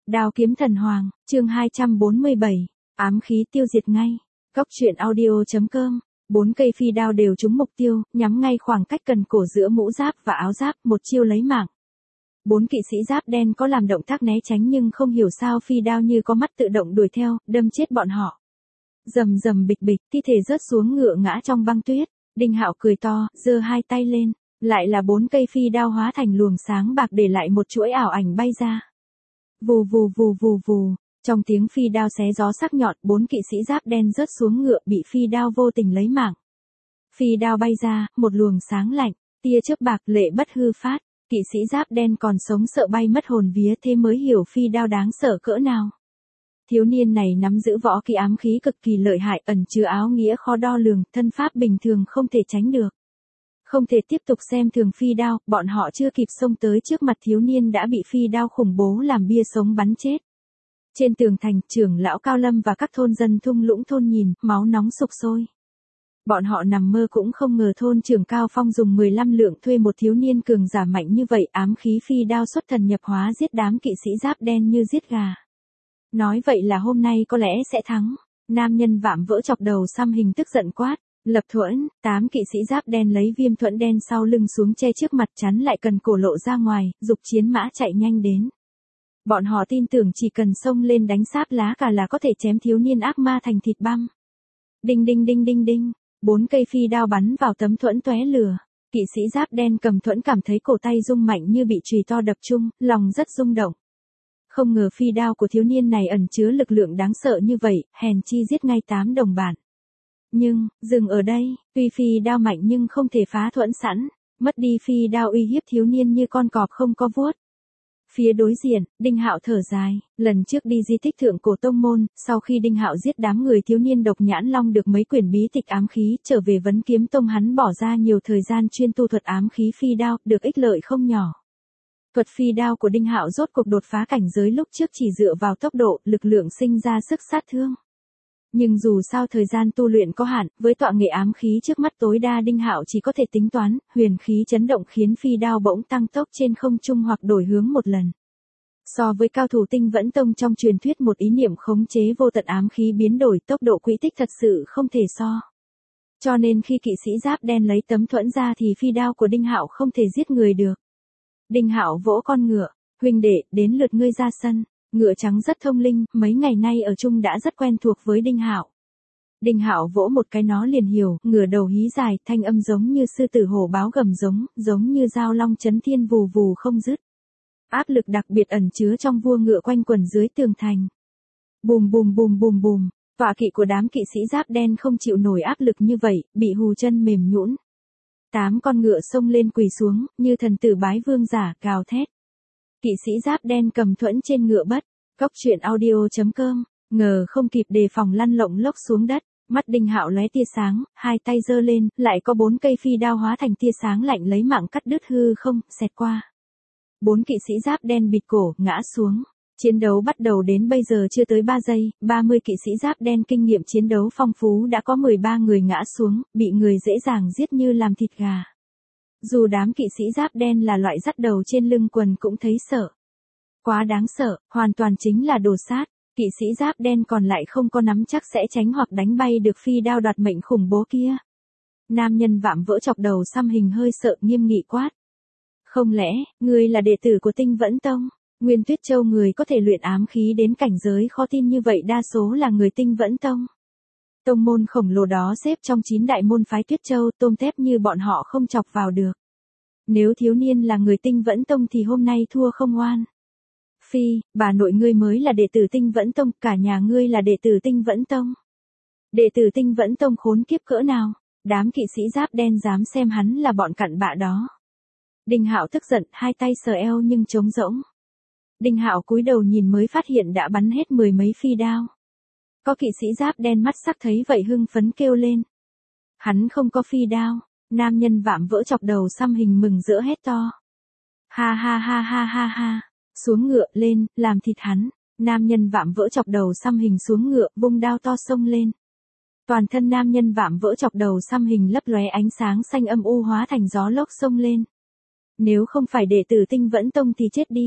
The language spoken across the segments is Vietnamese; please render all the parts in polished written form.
Đao kiếm thần hoàng, chương 247, ám khí tiêu diệt ngay. Góc truyện audio.com. 4 cây phi đao đều trúng mục tiêu, nhắm ngay khoảng cách cần cổ giữa mũ giáp và áo giáp, một chiêu lấy mạng. 4 kỵ sĩ giáp đen có làm động tác né tránh nhưng không hiểu sao phi đao như có mắt tự động đuổi theo, đâm chết bọn họ. Rầm rầm bịch bịch, thi thể rớt xuống ngựa ngã trong băng tuyết. Đinh Hạo cười to, giơ hai tay lên, lại là 4 cây phi đao hóa thành luồng sáng bạc để lại một chuỗi ảo ảnh bay ra. Vù vù vù vù vù, trong tiếng phi đao xé gió sắc nhọn, 4 kỵ sĩ giáp đen rớt xuống ngựa bị phi đao vô tình lấy mạng. Phi đao bay ra, một luồng sáng lạnh, tia chớp bạc lệ bất hư phát, kỵ sĩ giáp đen còn sống sợ bay mất hồn vía, thế mới hiểu phi đao đáng sợ cỡ nào. Thiếu niên này nắm giữ võ kỹ ám khí cực kỳ lợi hại, ẩn chứa áo nghĩa khó đo lường, thân pháp bình thường không thể tránh được. Không thể tiếp tục xem thường phi đao, bọn họ chưa kịp xông tới trước mặt thiếu niên đã bị phi đao khủng bố làm bia sống bắn chết. Trên tường thành, trưởng lão Cao Lâm và các thôn dân thung lũng thôn nhìn, máu nóng sục sôi. Bọn họ nằm mơ cũng không ngờ thôn trưởng Cao Phong dùng 15 lượng thuê một thiếu niên cường giả mạnh như vậy, ám khí phi đao xuất thần nhập hóa giết đám kỵ sĩ giáp đen như giết gà. Nói vậy là hôm nay có lẽ sẽ thắng. Nam nhân vạm vỡ chọc đầu xăm hình tức giận quát. Lập thuẫn, 8 kỵ sĩ giáp đen lấy viêm thuẫn đen sau lưng xuống che trước mặt chắn lại cần cổ lộ ra ngoài, dục chiến mã chạy nhanh đến. Bọn họ tin tưởng chỉ cần xông lên đánh sáp lá cà là có thể chém thiếu niên ác ma thành thịt băm. Đinh đinh đinh đinh đinh, 4 cây phi đao bắn vào tấm thuẫn tóe lửa. Kỵ sĩ giáp đen cầm thuẫn cảm thấy cổ tay rung mạnh như bị chùy to đập chung, lòng rất rung động. Không ngờ phi đao của thiếu niên này ẩn chứa lực lượng đáng sợ như vậy, hèn chi giết ngay 8 đồng bạn. Nhưng, dừng ở đây, tuy phi đao mạnh nhưng không thể phá thuẫn sẵn, mất đi phi đao uy hiếp thiếu niên như con cọp không có vuốt. Phía đối diện, Đinh Hạo thở dài, lần trước đi di tích thượng cổ tông môn, sau khi Đinh Hạo giết đám người thiếu niên độc nhãn long được mấy quyển bí tịch ám khí, trở về Vấn Kiếm Tông hắn bỏ ra nhiều thời gian chuyên tu thuật ám khí phi đao, được ích lợi không nhỏ. Thuật phi đao của Đinh Hạo rốt cuộc đột phá cảnh giới lúc trước chỉ dựa vào tốc độ, lực lượng sinh ra sức sát thương. Nhưng dù sao thời gian tu luyện có hạn, với tọa nghệ ám khí trước mắt tối đa Đinh Hạo chỉ có thể tính toán, huyền khí chấn động khiến phi đao bỗng tăng tốc trên không trung hoặc đổi hướng một lần. So với cao thủ Tinh Vẫn Tông trong truyền thuyết một ý niệm khống chế vô tận ám khí biến đổi, tốc độ quỹ tích thật sự không thể so. Cho nên khi kỵ sĩ giáp đen lấy tấm thuẫn ra thì phi đao của Đinh Hạo không thể giết người được. Đinh Hạo vỗ con ngựa, huynh đệ, đến lượt ngươi ra sân. Ngựa trắng rất thông linh, mấy ngày nay ở chung đã rất quen thuộc với Đinh Hạo. Đinh Hạo vỗ một cái nó liền hiểu, ngửa đầu hí dài, thanh âm giống như sư tử hổ báo gầm giống như dao long chấn thiên vù vù không dứt. Áp lực đặc biệt ẩn chứa trong vua ngựa quanh quẩn dưới tường thành. Bùm bùm bùm bùm bùm, tọa kỵ của đám kỵ sĩ giáp đen không chịu nổi áp lực như vậy, bị hù chân mềm nhũn. 8 con ngựa xông lên quỳ xuống, như thần tử bái vương giả, gào thét. Kỵ sĩ giáp đen cầm thuẫn trên ngựa bất, góc truyện audio.com, ngờ không kịp đề phòng lăn lộng lốc xuống đất, mắt Đinh Hạo lóe tia sáng, hai tay giơ lên, lại có 4 cây phi đao hóa thành tia sáng lạnh lấy mạng cắt đứt hư không, xẹt qua. 4 kỵ sĩ giáp đen bịt cổ, ngã xuống. Chiến đấu bắt đầu đến bây giờ chưa tới 3 giây, 30 kỵ sĩ giáp đen kinh nghiệm chiến đấu phong phú đã có 13 người ngã xuống, bị người dễ dàng giết như làm thịt gà. Dù đám kỵ sĩ giáp đen là loại dắt đầu trên lưng quần cũng thấy sợ. Quá đáng sợ, hoàn toàn chính là đồ sát, kỵ sĩ giáp đen còn lại không có nắm chắc sẽ tránh hoặc đánh bay được phi đao đoạt mệnh khủng bố kia. Nam nhân vạm vỡ chọc đầu xăm hình hơi sợ nghiêm nghị quát. Không lẽ, ngươi là đệ tử của Tinh Vẫn Tông? Nguyên Tuyết Châu người có thể luyện ám khí đến cảnh giới khó tin như vậy đa số là người Tinh Vẫn Tông. Tông môn khổng lồ đó xếp trong 9 đại môn phái Tuyết Châu, tôm tép như bọn họ không chọc vào được. Nếu thiếu niên là người Tinh Vẫn Tông thì hôm nay thua không oan. Phi, bà nội ngươi mới là đệ tử Tinh Vẫn Tông, cả nhà ngươi là đệ tử Tinh Vẫn Tông. Đệ tử Tinh Vẫn Tông khốn kiếp cỡ nào, đám kỵ sĩ giáp đen dám xem hắn là bọn cặn bạ đó. Đinh Hạo tức giận, hai tay sờ eo nhưng trống rỗng. Đinh Hạo cúi đầu nhìn mới phát hiện đã bắn hết 10 mấy phi đao. Có kỵ sĩ giáp đen mắt sắc thấy vậy hưng phấn kêu lên. Hắn không có phi đao, nam nhân vạm vỡ chọc đầu xăm hình mừng rỡ hét to. Ha ha ha ha ha ha, xuống ngựa lên, làm thịt hắn, nam nhân vạm vỡ chọc đầu xăm hình xuống ngựa, vung đao to xông lên. Toàn thân nam nhân vạm vỡ chọc đầu xăm hình lấp lóe ánh sáng xanh âm u hóa thành gió lốc xông lên. Nếu không phải đệ tử Tinh Vẫn Tông thì chết đi.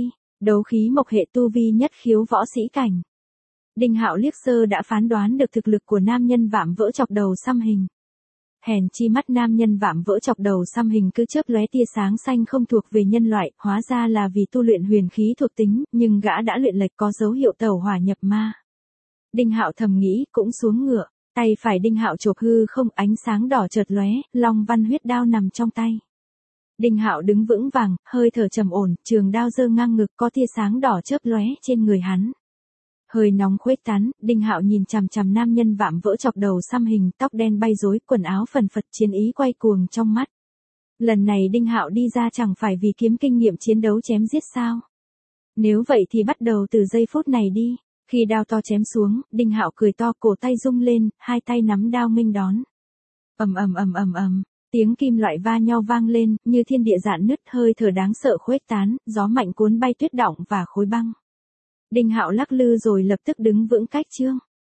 Đấu khí mộc hệ tu vi nhất khiếu võ sĩ cảnh. Đinh Hạo liếc sơ đã phán đoán được thực lực của nam nhân vạm vỡ chọc đầu xăm hình. Hèn chi mắt nam nhân vạm vỡ chọc đầu xăm hình cứ chớp lóe tia sáng xanh không thuộc về nhân loại, hóa ra là vì tu luyện huyền khí thuộc tính, nhưng gã đã luyện lệch có dấu hiệu tẩu hỏa nhập ma. Đinh Hạo thầm nghĩ, cũng xuống ngựa, tay phải Đinh Hạo chộp hư không, ánh sáng đỏ chợt lóe, long văn huyết đao nằm trong tay. Đinh Hạo đứng vững vàng, hơi thở trầm ổn, trường đao giơ ngang ngực, có tia sáng đỏ chớp lóe trên người hắn. Hơi nóng khuếch tán, Đinh Hạo nhìn chằm chằm nam nhân vạm vỡ chọc đầu xăm hình, tóc đen bay rối, quần áo phần phật, chiến ý quay cuồng trong mắt. Lần này Đinh Hạo đi ra chẳng phải vì kiếm kinh nghiệm chiến đấu chém giết sao? Nếu vậy thì bắt đầu từ giây phút này đi. Khi đao to chém xuống, Đinh Hạo cười to, cổ tay rung lên, hai tay nắm đao nghênh đón. Ầm ầm ầm ầm ầm, tiếng kim loại va nhau vang lên, như thiên địa rạn nứt, hơi thở đáng sợ khuếch tán, gió mạnh cuốn bay tuyết đọng và khối băng. Đinh Hạo lắc lư rồi lập tức đứng vững cách chương.